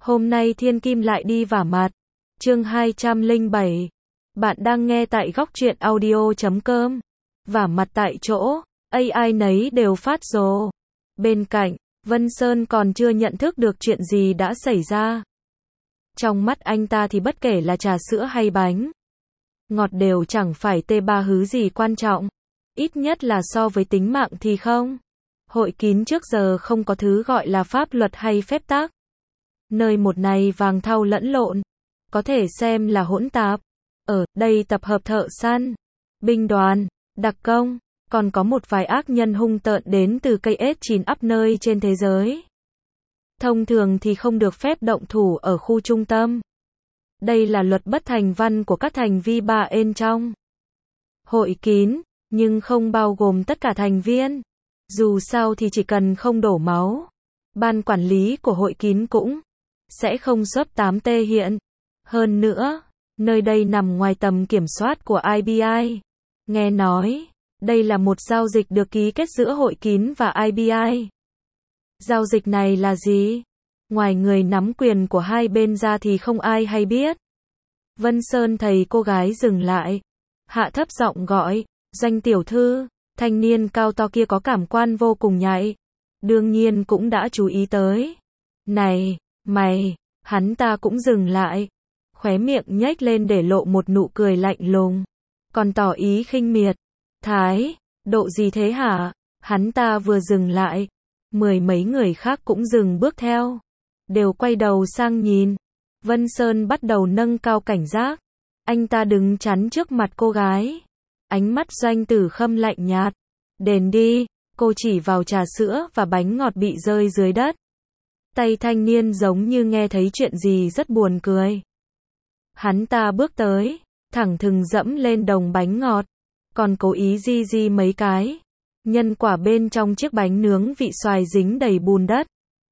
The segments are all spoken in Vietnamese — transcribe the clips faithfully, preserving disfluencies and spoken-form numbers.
Hôm nay Thiên Kim lại đi vả mặt. Chương hai trăm lẻ bảy. Bạn đang nghe tại góc truyện audio chấm com. Vả mặt tại chỗ, a i nấy đều phát rồ. Bên cạnh, Vân Sơn còn chưa nhận thức được chuyện gì đã xảy ra. Trong mắt anh ta thì bất kể là trà sữa hay bánh ngọt đều chẳng phải tê ba hứ gì quan trọng. Ít nhất là so với tính mạng thì không. Hội kín trước giờ không có thứ gọi là pháp luật hay phép tắc. Nơi một này vàng thau lẫn lộn, có thể xem là hỗn tạp. Ở đây tập hợp thợ săn, binh đoàn, đặc công, còn có một vài ác nhân hung tợn đến từ cây ết chín ắp nơi trên thế giới. Thông thường thì không được phép động thủ ở khu trung tâm. Đây là luật bất thành văn của các thành viên ba bên trong hội kín, nhưng không bao gồm tất cả thành viên. Dù sao thì chỉ cần không đổ máu, ban quản lý của hội kín cũng sẽ không xuất tám tê hiện. Hơn nữa, nơi đây nằm ngoài tầm kiểm soát của i bê i. Nghe nói, đây là một giao dịch được ký kết giữa hội kín và i bê i. Giao dịch này là gì? Ngoài người nắm quyền của hai bên ra thì không ai hay biết. Vân Sơn thấy cô gái dừng lại, hạ thấp giọng gọi, Doanh tiểu thư. Thanh niên cao to kia có cảm quan vô cùng nhạy, đương nhiên cũng đã chú ý tới. Này, mày, hắn ta cũng dừng lại, khóe miệng nhếch lên để lộ một nụ cười lạnh lùng, còn tỏ ý khinh miệt. Thái, độ gì thế hả? Hắn ta vừa dừng lại, mười mấy người khác cũng dừng bước theo, đều quay đầu sang nhìn. Vân Sơn bắt đầu nâng cao cảnh giác, anh ta đứng chắn trước mặt cô gái. Ánh mắt Doanh Tử Khâm lạnh nhạt. Đền đi, cô chỉ vào trà sữa và bánh ngọt bị rơi dưới đất. Tay thanh niên giống như nghe thấy chuyện gì rất buồn cười. Hắn ta bước tới, thẳng thừng dẫm lên đồng bánh ngọt, còn cố ý di di mấy cái. Nhân quả bên trong chiếc bánh nướng vị xoài dính đầy bùn đất.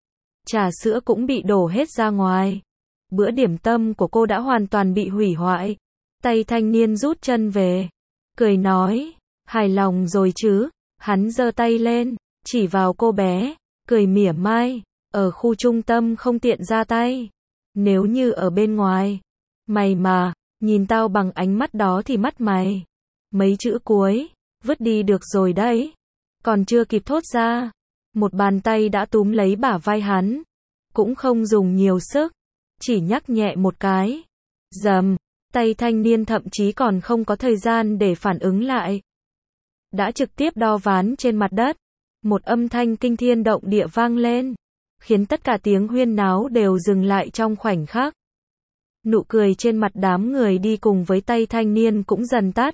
Trà sữa cũng bị đổ hết ra ngoài. Bữa điểm tâm của cô đã hoàn toàn bị hủy hoại. Tay thanh niên rút chân về, cười nói, hài lòng rồi chứ? Hắn giơ tay lên, chỉ vào cô bé, cười mỉa mai, ở khu trung tâm không tiện ra tay. Nếu như ở bên ngoài, mày mà, nhìn tao bằng ánh mắt đó thì mắt mày. Mấy chữ cuối, vứt đi được rồi đấy. Còn chưa kịp thốt ra, một bàn tay đã túm lấy bả vai hắn, cũng không dùng nhiều sức, chỉ nhắc nhẹ một cái. Dầm. Tay thanh niên thậm chí còn không có thời gian để phản ứng lại, đã trực tiếp đo ván trên mặt đất. Một âm thanh kinh thiên động địa vang lên, khiến tất cả tiếng huyên náo đều dừng lại trong khoảnh khắc. Nụ cười trên mặt đám người đi cùng với tay thanh niên cũng dần tắt.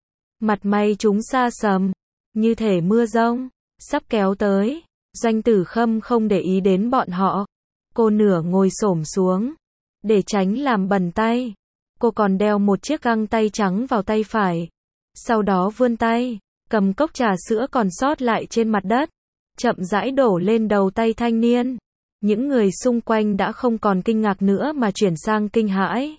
Mặt mày chúng sa sầm, như thể mưa giông sắp kéo tới. Doanh Tử Khâm không để ý đến bọn họ. Cô nửa ngồi xổm xuống, để tránh làm bẩn tay. Cô còn đeo một chiếc găng tay trắng vào tay phải. Sau đó vươn tay, cầm cốc trà sữa còn sót lại trên mặt đất, chậm rãi đổ lên đầu tay thanh niên. Những người xung quanh đã không còn kinh ngạc nữa mà chuyển sang kinh hãi.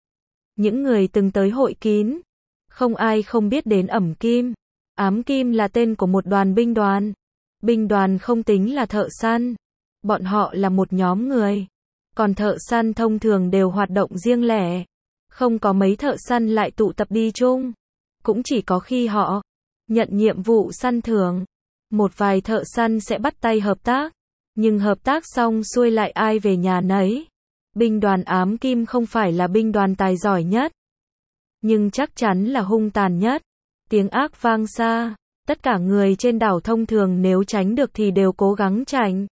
Những người từng tới hội kín, không ai không biết đến Ẩm Kim. Ám Kim là tên của một đoàn binh đoàn. Binh đoàn không tính là thợ săn. Bọn họ là một nhóm người. Còn thợ săn thông thường đều hoạt động riêng lẻ. Không có mấy thợ săn lại tụ tập đi chung. Cũng chỉ có khi họ nhận nhiệm vụ săn thưởng, một vài thợ săn sẽ bắt tay hợp tác. Nhưng hợp tác xong xuôi lại ai về nhà nấy. Binh đoàn Ám Kim không phải là binh đoàn tài giỏi nhất, nhưng chắc chắn là hung tàn nhất. Tiếng ác vang xa. Tất cả người trên đảo thông thường nếu tránh được thì đều cố gắng tránh.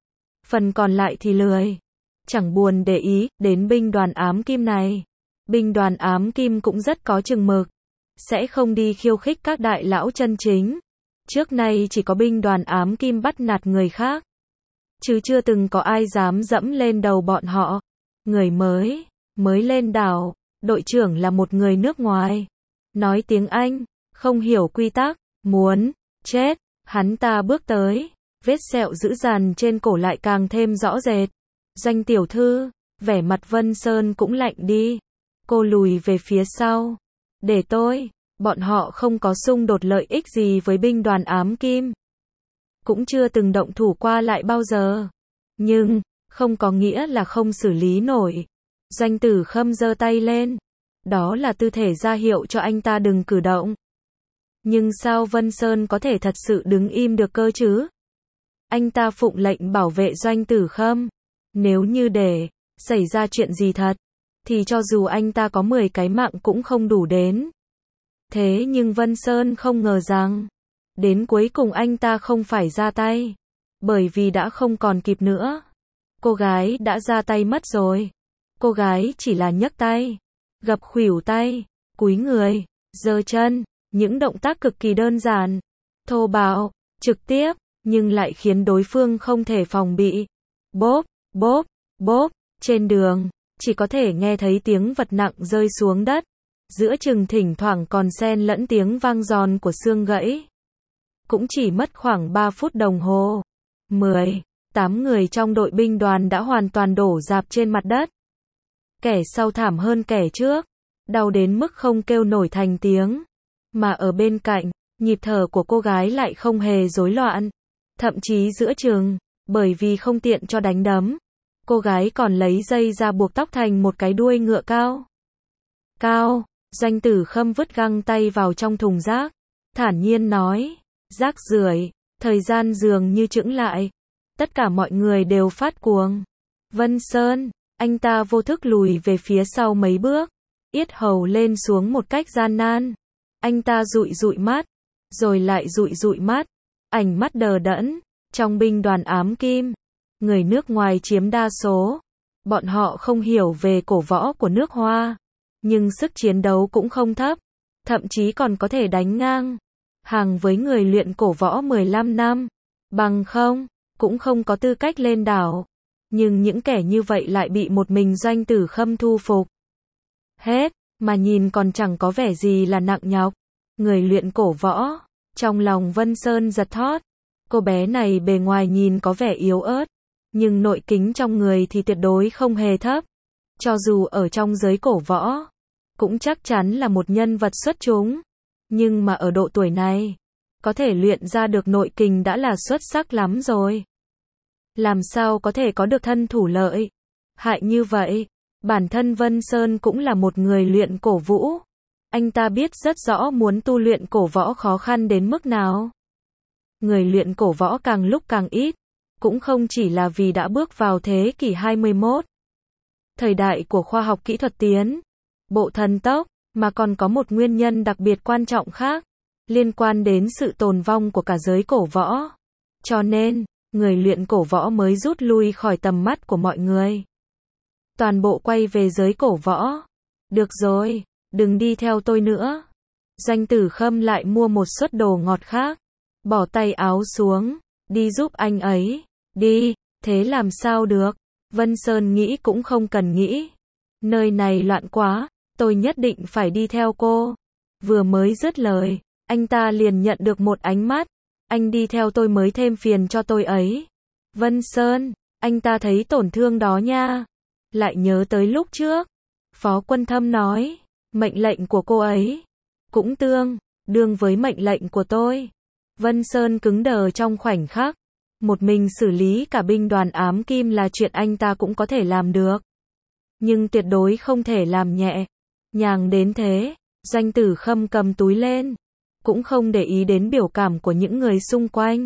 Phần còn lại thì lười, chẳng buồn để ý đến binh đoàn Ám Kim này. Binh đoàn Ám Kim cũng rất có chừng mực, sẽ không đi khiêu khích các đại lão chân chính. Trước nay chỉ có binh đoàn Ám Kim bắt nạt người khác, chứ chưa từng có ai dám dẫm lên đầu bọn họ. Người mới, mới lên đảo, đội trưởng là một người nước ngoài, nói tiếng Anh, không hiểu quy tắc, muốn chết. Hắn ta bước tới, vết sẹo dữ dằn trên cổ lại càng thêm rõ rệt. Doanh tiểu thư, vẻ mặt Vân Sơn cũng lạnh đi. Cô lùi về phía sau. Để tôi, bọn họ không có xung đột lợi ích gì với binh đoàn Ám Kim. Cũng chưa từng động thủ qua lại bao giờ. Nhưng, không có nghĩa là không xử lý nổi. Doanh Tử Khâm giơ tay lên. Đó là tư thể ra hiệu cho anh ta đừng cử động. Nhưng sao Vân Sơn có thể thật sự đứng im được cơ chứ? Anh ta phụng lệnh bảo vệ Doanh Tử Khâm. Nếu như để xảy ra chuyện gì thật, thì cho dù anh ta có mười cái mạng cũng không đủ đến. Thế nhưng Vân Sơn không ngờ rằng, đến cuối cùng anh ta không phải ra tay. Bởi vì đã không còn kịp nữa. Cô gái đã ra tay mất rồi. Cô gái chỉ là nhấc tay, gập khuỷu tay, cúi người, giơ chân. Những động tác cực kỳ đơn giản, thô bạo, trực tiếp, nhưng lại khiến đối phương không thể phòng bị. Bốp, bốp, bốp, trên đường, chỉ có thể nghe thấy tiếng vật nặng rơi xuống đất. Giữa chừng thỉnh thoảng còn xen lẫn tiếng vang giòn của xương gãy. Cũng chỉ mất khoảng ba phút đồng hồ. mười, tám người trong đội binh đoàn đã hoàn toàn đổ rạp trên mặt đất. Kẻ sau thảm hơn kẻ trước, đau đến mức không kêu nổi thành tiếng. Mà ở bên cạnh, nhịp thở của cô gái lại không hề rối loạn. Thậm chí giữa chừng, bởi vì không tiện cho đánh đấm, cô gái còn lấy dây ra buộc tóc thành một cái đuôi ngựa cao. Cao, Doanh Tử Khâm vứt găng tay vào trong thùng rác, thản nhiên nói, rác rưởi, thời gian dường như chững lại. Tất cả mọi người đều phát cuồng. Vân Sơn, anh ta vô thức lùi về phía sau mấy bước, yết hầu lên xuống một cách gian nan. Anh ta dụi dụi mắt, rồi lại dụi dụi mắt, ánh mắt đờ đẫn. Trong binh đoàn ám kim, người nước ngoài chiếm đa số. Bọn họ không hiểu về cổ võ của nước Hoa, nhưng sức chiến đấu cũng không thấp, thậm chí còn có thể đánh ngang hàng với người luyện cổ võ mười lăm năm. Bằng không, cũng không có tư cách lên đảo. Nhưng những kẻ như vậy lại bị một mình Doanh Tử Khâm thu phục. Hết, mà nhìn còn chẳng có vẻ gì là nặng nhọc. Người luyện cổ võ, trong lòng Vân Sơn giật thót. Cô bé này bề ngoài nhìn có vẻ yếu ớt, nhưng nội kính trong người thì tuyệt đối không hề thấp. Cho dù ở trong giới cổ võ, cũng chắc chắn là một nhân vật xuất chúng. Nhưng mà ở độ tuổi này, có thể luyện ra được nội kình đã là xuất sắc lắm rồi. Làm sao có thể có được thân thủ lợi hại như vậy? Bản thân Vân Sơn cũng là một người luyện cổ vũ. Anh ta biết rất rõ muốn tu luyện cổ võ khó khăn đến mức nào. Người luyện cổ võ càng lúc càng ít, cũng không chỉ là vì đã bước vào thế kỷ hai mươi mốt. Thời đại của khoa học kỹ thuật tiến bộ thần tốc, mà còn có một nguyên nhân đặc biệt quan trọng khác, liên quan đến sự tồn vong của cả giới cổ võ. Cho nên, người luyện cổ võ mới rút lui khỏi tầm mắt của mọi người. Toàn bộ quay về giới cổ võ. Được rồi, đừng đi theo tôi nữa. Doanh Tử Khâm lại mua một suất đồ ngọt khác. Bỏ tay áo xuống, đi giúp anh ấy. Đi, thế làm sao được? Vân Sơn nghĩ cũng không cần nghĩ. Nơi này loạn quá, tôi nhất định phải đi theo cô. Vừa mới dứt lời, anh ta liền nhận được một ánh mắt. Anh đi theo tôi mới thêm phiền cho tôi ấy. Vân Sơn, anh ta thấy tổn thương đó nha. Lại nhớ tới lúc trước. Phó Quân Thâm nói, mệnh lệnh của cô ấy cũng tương đương với mệnh lệnh của tôi. Vân Sơn cứng đờ trong khoảnh khắc. Một mình xử lý cả binh đoàn ám kim là chuyện anh ta cũng có thể làm được. Nhưng tuyệt đối không thể làm nhẹ nhàng đến thế. Doanh Tử Khâm cầm túi lên, cũng không để ý đến biểu cảm của những người xung quanh.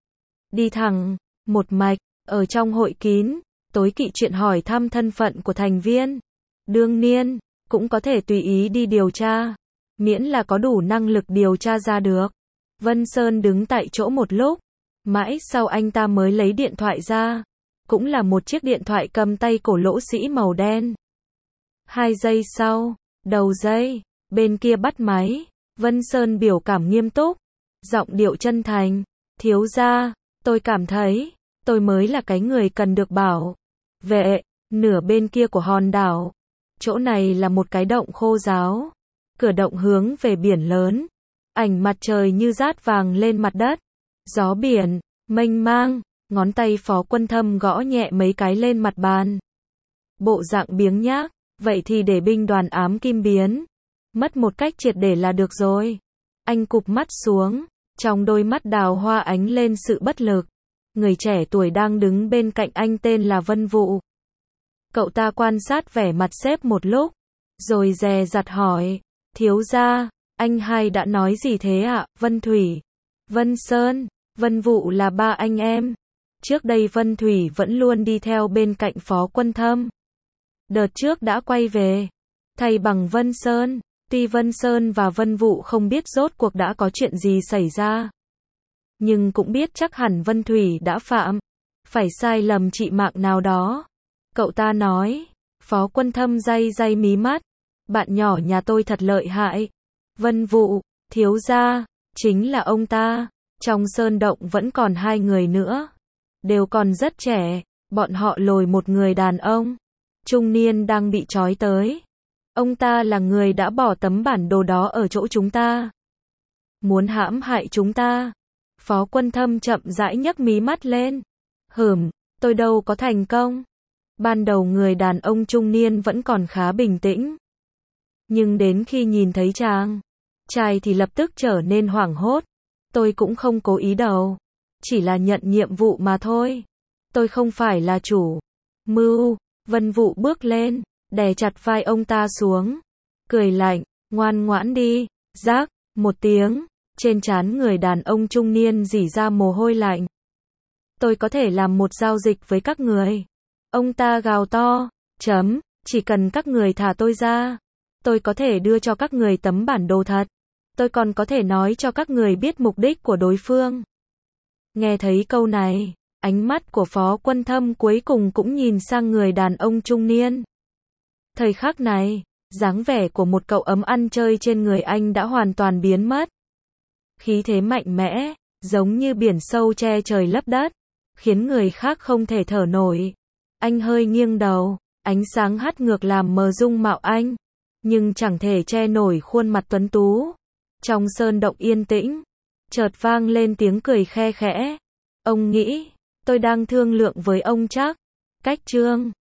Đi thẳng, một mạch, ở trong hội kín, tối kỵ chuyện hỏi thăm thân phận của thành viên. Đương nhiên, cũng có thể tùy ý đi điều tra, miễn là có đủ năng lực điều tra ra được. Vân Sơn đứng tại chỗ một lúc, mãi sau anh ta mới lấy điện thoại ra, cũng là một chiếc điện thoại cầm tay cổ lỗ sĩ màu đen. Hai giây sau, đầu dây, bên kia bắt máy, Vân Sơn biểu cảm nghiêm túc, giọng điệu chân thành, thiếu gia, tôi cảm thấy, tôi mới là cái người cần được bảo vệ. Nửa bên kia của hòn đảo, chỗ này là một cái động khô ráo, cửa động hướng về biển lớn, ảnh mặt trời như dát vàng lên mặt đất, gió biển mênh mang. Ngón tay Phó Quân Thâm gõ nhẹ mấy cái lên mặt bàn. Bộ dạng biếng nhác, vậy thì để binh đoàn ám kim biến mất một cách triệt để là được rồi. Anh cụp mắt xuống, trong đôi mắt đào hoa ánh lên sự bất lực. Người trẻ tuổi đang đứng bên cạnh anh tên là Vân Vụ. Cậu ta quan sát vẻ mặt sếp một lúc, rồi dè dặt hỏi, thiếu gia, anh hai đã nói gì thế ạ? Vân Thủy, Vân Sơn, Vân Vụ là ba anh em. Trước đây Vân Thủy vẫn luôn đi theo bên cạnh Phó Quân Thâm. Đợt trước đã quay về, thay bằng Vân Sơn. Tuy Vân Sơn và Vân Vụ không biết rốt cuộc đã có chuyện gì xảy ra, nhưng cũng biết chắc hẳn Vân Thủy đã phạm phải sai lầm trị mạng nào đó. Cậu ta nói, Phó Quân Thâm day day mí mắt, bạn nhỏ nhà tôi thật lợi hại. Vân Vụ, thiếu gia, chính là ông ta. Trong sơn động vẫn còn hai người nữa, đều còn rất trẻ, bọn họ lồi một người đàn ông trung niên đang bị trói tới. Ông ta là người đã bỏ tấm bản đồ đó ở chỗ chúng ta, muốn hãm hại chúng ta. Phó Quân Thâm chậm rãi nhấc mí mắt lên. Hửm, tôi đâu có thành công. Ban đầu người đàn ông trung niên vẫn còn khá bình tĩnh, nhưng đến khi nhìn thấy chàng trai thì lập tức trở nên hoảng hốt. Tôi cũng không cố ý đâu, chỉ là nhận nhiệm vụ mà thôi. Tôi không phải là chủ mưu. Vân Vụ bước lên, đè chặt vai ông ta xuống, cười lạnh, ngoan ngoãn đi. Rác, một tiếng, trên trán người đàn ông trung niên rỉ ra mồ hôi lạnh. Tôi có thể làm một giao dịch với các người. Ông ta gào to, chấm, chỉ cần các người thả tôi ra, tôi có thể đưa cho các người tấm bản đồ thật. Tôi còn có thể nói cho các người biết mục đích của đối phương. Nghe thấy câu này, ánh mắt của Phó Quân Thâm cuối cùng cũng nhìn sang người đàn ông trung niên. Thời khắc này, dáng vẻ của một cậu ấm ăn chơi trên người anh đã hoàn toàn biến mất. Khí thế mạnh mẽ, giống như biển sâu che trời lấp đất, khiến người khác không thể thở nổi. Anh hơi nghiêng đầu, ánh sáng hắt ngược làm mờ dung mạo anh, nhưng chẳng thể che nổi khuôn mặt tuấn tú. Trong sơn động yên tĩnh, chợt vang lên tiếng cười khe khẽ. Ông nghĩ, tôi đang thương lượng với ông chắc. Cách chương